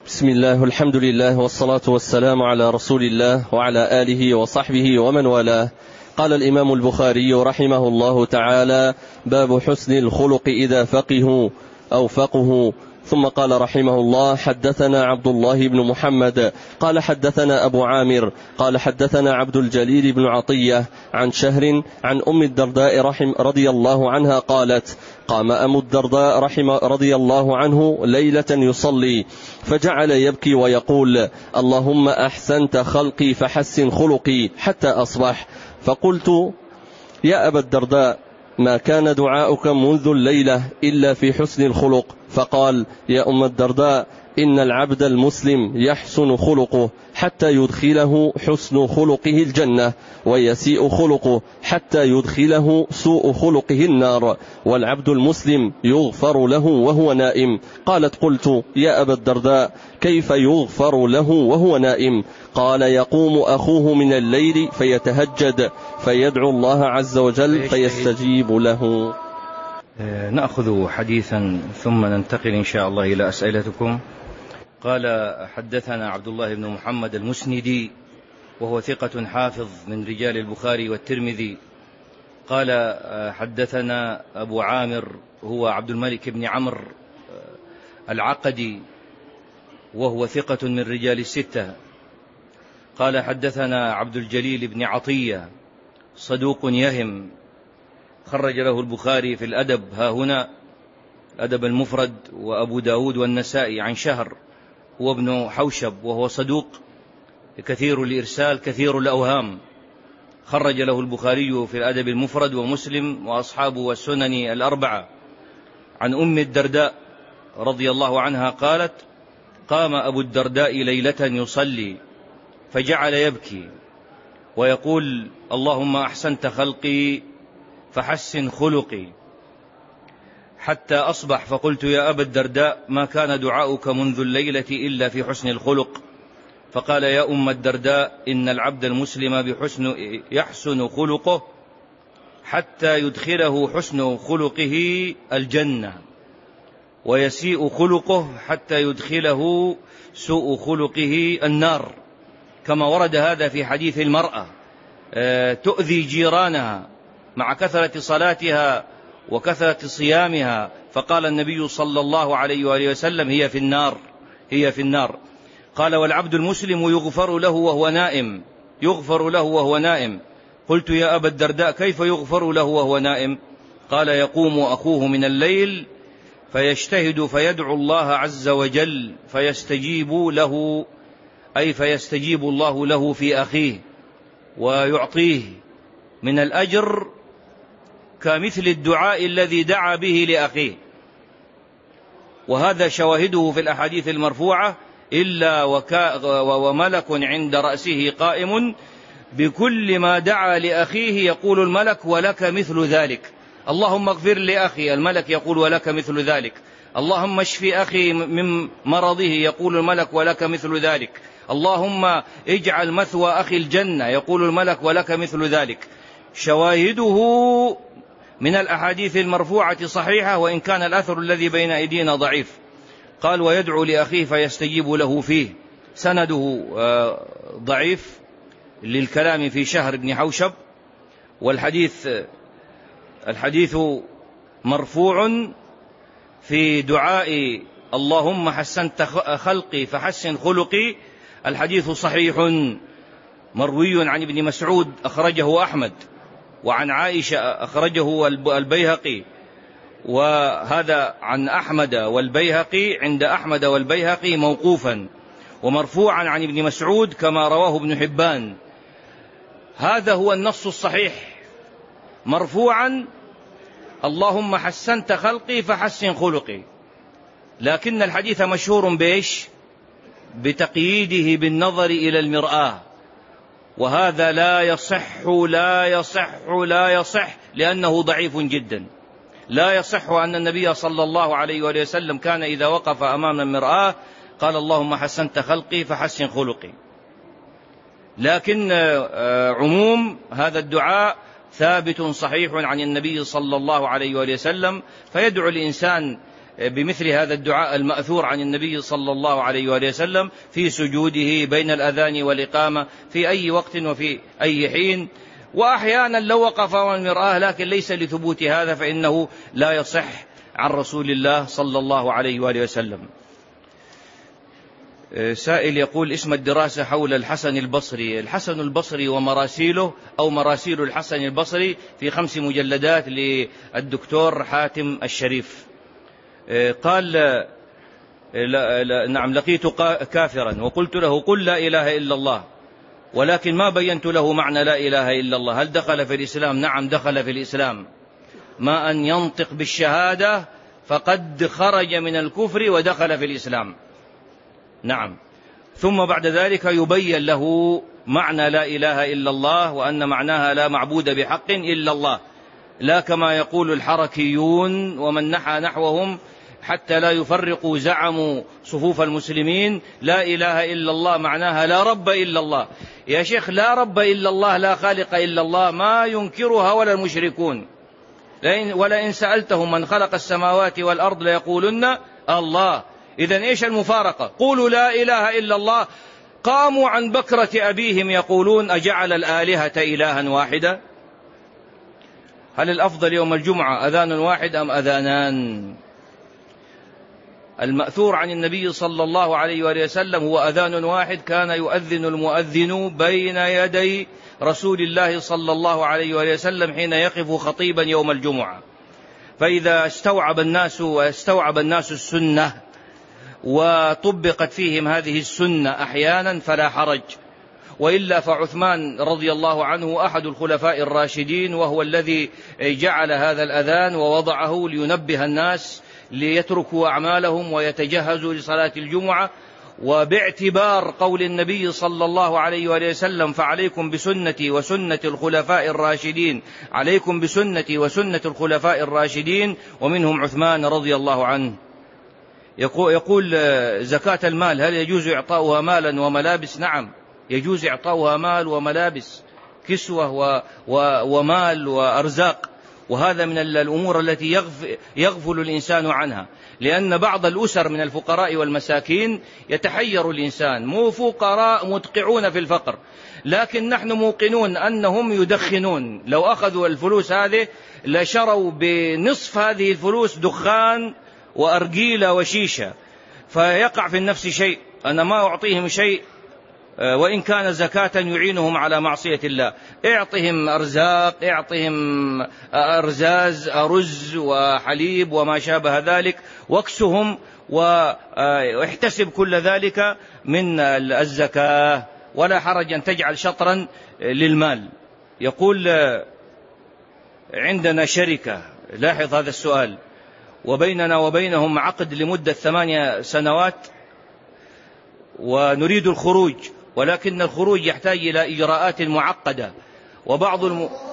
بسم الله والحمد لله والصلاة والسلام على رسول الله وعلى آله وصحبه ومن والاه. قال الإمام البخاري رحمه الله تعالى: باب حسن الخلق إذا فقهوا أو فقهوا. ثم قال رحمه الله: حدثنا عبد الله بن محمد قال حدثنا أبو عامر قال حدثنا عبد الجليل بن عطية عن شهر عن أم الدرداء رضي الله عنها قالت: قام أم الدرداء رضي الله عنه ليلة يصلي فجعل يبكي ويقول: اللهم أحسنت خلقي فحسن خلقي حتى أصبح. فقلت: يا أبا الدرداء، ما كان دعاؤك منذ الليلة إلا في حسن الخلق. فقال: يا أم الدرداء، إن العبد المسلم يحسن خلقه حتى يدخله حسن خلقه الجنة، ويسيء خلقه حتى يدخله سوء خلقه النار، والعبد المسلم يغفر له وهو نائم. قالت: قلت: يا أبا الدرداء، كيف يغفر له وهو نائم؟ قال: يقوم أخوه من الليل فيتهجد فيدعو الله عز وجل فيستجيب له. نأخذ حديثا ثم ننتقل إن شاء الله إلى أسئلتكم. قال: حدثنا عبد الله بن محمد المسندي، وهو ثقة حافظ من رجال البخاري والترمذي. قال: حدثنا أبو عامر، هو عبد الملك بن عمرو العقدي، وهو ثقة من رجال الستة. قال: حدثنا عبد الجليل بن عطية، صدوق يهم، خرج له البخاري في الأدب ها هنا، الأدب المفرد، وأبو داود والنسائي، عن شهر هو ابن حوشب، وهو صدوق كثير الإرسال كثير الأوهام، خرج له البخاري في الأدب المفرد ومسلم وأصحابه والسنن الأربعة. عن أم الدرداء رضي الله عنها قالت: قام أبو الدرداء ليلة يصلي فجعل يبكي ويقول: اللهم أحسنت خلقي فحسن خلقي حتى أصبح. فقلت: يا أبا الدرداء، ما كان دعاؤك منذ الليلة إلا في حسن الخلق؟ فقال: يا أم الدرداء، إن العبد المسلم يحسن خلقه حتى يدخله حسن خلقه الجنة، ويسيء خلقه حتى يدخله سوء خلقه النار، كما ورد هذا في حديث المرأة تؤذي جيرانها مع كثرة صلاتها وكثرة صيامها، فقال النبي صلى الله عليه وآله وسلم: هي في النار، هي في النار. قال: والعبد المسلم يغفر له وهو نائم، يغفر له وهو نائم. قلت: يا أبا الدرداء، كيف يغفر له وهو نائم؟ قال: يقوم أخوه من الليل فيجتهد فيدعو الله عز وجل فيستجيب له، أي فيستجيب الله له في أخيه ويعطيه من الأجر كمثل الدعاء الذي دعا به لأخيه. وهذا شواهده في الأحاديث المرفوعة: إلا وملك عند رأسه قائم بكل ما دعا لأخيه يقول الملك: ولك مثل ذلك. اللهم اغفر لأخي، الملك يقول: ولك مثل ذلك. اللهم اشف أخي من مرضه، يقول الملك: ولك مثل ذلك. اللهم اجعل مثوى أخي الجنة، يقول الملك: ولك مثل ذلك. شواهده من الأحاديث المرفوعة صحيحة، وإن كان الأثر الذي بين أيدينا ضعيف. قال: ويدعو لأخيه فيستجيب له فيه. سنده ضعيف للكلام في شهر بن حوشب، والحديث مرفوع في دعاء اللهم حسنت خلقي فحسن خلقي. الحديث صحيح مروي عن ابن مسعود، أخرجه أحمد، وعن عائشة أخرجه البيهقي، وهذا عن أحمد والبيهقي، عند أحمد والبيهقي موقوفا، ومرفوعا عن ابن مسعود كما رواه ابن حبان. هذا هو النص الصحيح مرفوعا: اللهم حسنت خلقي فحسن خلقي. لكن الحديث مشهور بإيش؟ بتقييده بالنظر إلى المرآة، وهذا لا يصح لا يصح لا يصح، لأنه ضعيف جدا. لا يصح أن النبي صلى الله عليه وآله وسلم كان إذا وقف أمام المرآة قال: اللهم حسنت خلقي فحسن خلقي. لكن عموم هذا الدعاء ثابت صحيح عن النبي صلى الله عليه وآله وسلم، فيدعو الإنسان بمثل هذا الدعاء المأثور عن النبي صلى الله عليه وآله وسلم في سجوده بين الأذان والإقامة في أي وقت وفي أي حين، وأحيانا لو وقف أمام المرآة، لكن ليس لثبوت هذا فإنه لا يصح عن رسول الله صلى الله عليه وآله وسلم. سائل يقول: اسم الدراسة حول الحسن البصري. الحسن البصري ومراسيله أو مراسيل الحسن البصري في 5 مجلدات للدكتور حاتم الشريف. قال: نعم، لقيت كافرا وقلت له: قل لا إله إلا الله، ولكن ما بينت له معنى لا إله إلا الله. هل دخل في الإسلام؟ نعم، دخل في الإسلام. ما أن ينطق بالشهادة فقد خرج من الكفر ودخل في الإسلام. نعم. ثم بعد ذلك يبين له معنى لا إله إلا الله، وأن معناها لا معبود بحق إلا الله، لا كما يقول الحركيون ومن نحى نحوهم حتى لا يفرقوا زعموا صفوف المسلمين. لا إله إلا الله معناها لا رب إلا الله. يا شيخ، لا رب إلا الله، لا خالق إلا الله، ما ينكرها ولا المشركون. ولئن سألتهم من خلق السماوات والأرض ليقولن الله. إذن إيش المفارقة؟ قولوا لا إله إلا الله. قاموا عن بكرة أبيهم يقولون: أجعل الآلهة إلها واحدا؟ هل الأفضل يوم الجمعة أذان واحد أم أذانان؟ المأثور عن النبي صلى الله عليه وآله وسلم هو أذان واحد، كان يؤذن المؤذن بين يدي رسول الله صلى الله عليه وآله وسلم حين يقف خطيبا يوم الجمعة. فإذا استوعب الناس السنة وطبقت فيهم هذه السنة أحيانا فلا حرج، وإلا فعثمان رضي الله عنه أحد الخلفاء الراشدين، وهو الذي جعل هذا الأذان ووضعه لينبه الناس ليتركوا أعمالهم ويتجهزوا لصلاة الجمعة. وباعتبار قول النبي صلى الله عليه وآله وسلم: فعليكم بسنتي وسنة الخلفاء الراشدين، عليكم بسنتي وسنة الخلفاء الراشدين، ومنهم عثمان رضي الله عنه. يقول: زكاة المال هل يجوز إعطاؤها مالا وملابس؟ نعم، يجوز إعطاؤها مال وملابس، كسوة ومال وأرزاق، وهذا من الأمور التي يغفل الإنسان عنها، لأن بعض الأسر من الفقراء والمساكين يتحير الإنسان، مو فقراء مدقعون في الفقر، لكن نحن موقنون أنهم يدخنون، لو أخذوا الفلوس هذه لشروا بنصف هذه الفلوس دخان وأرجيلة وشيشة، فيقع في النفس شيء، أنا ما أعطيهم شيء وإن كان زكاة يعينهم على معصية الله. اعطهم أرزاق، اعطهم أرزاز، أرز وحليب وما شابه ذلك، واكسهم واحتسب كل ذلك من الزكاة، ولا حرج أن تجعل شطرا للمال. يقول: عندنا شركة، لاحظ هذا السؤال، وبيننا وبينهم عقد لمدة 8 سنوات، ونريد الخروج، ولكن الخروج يحتاج إلى إجراءات معقدة، وبعض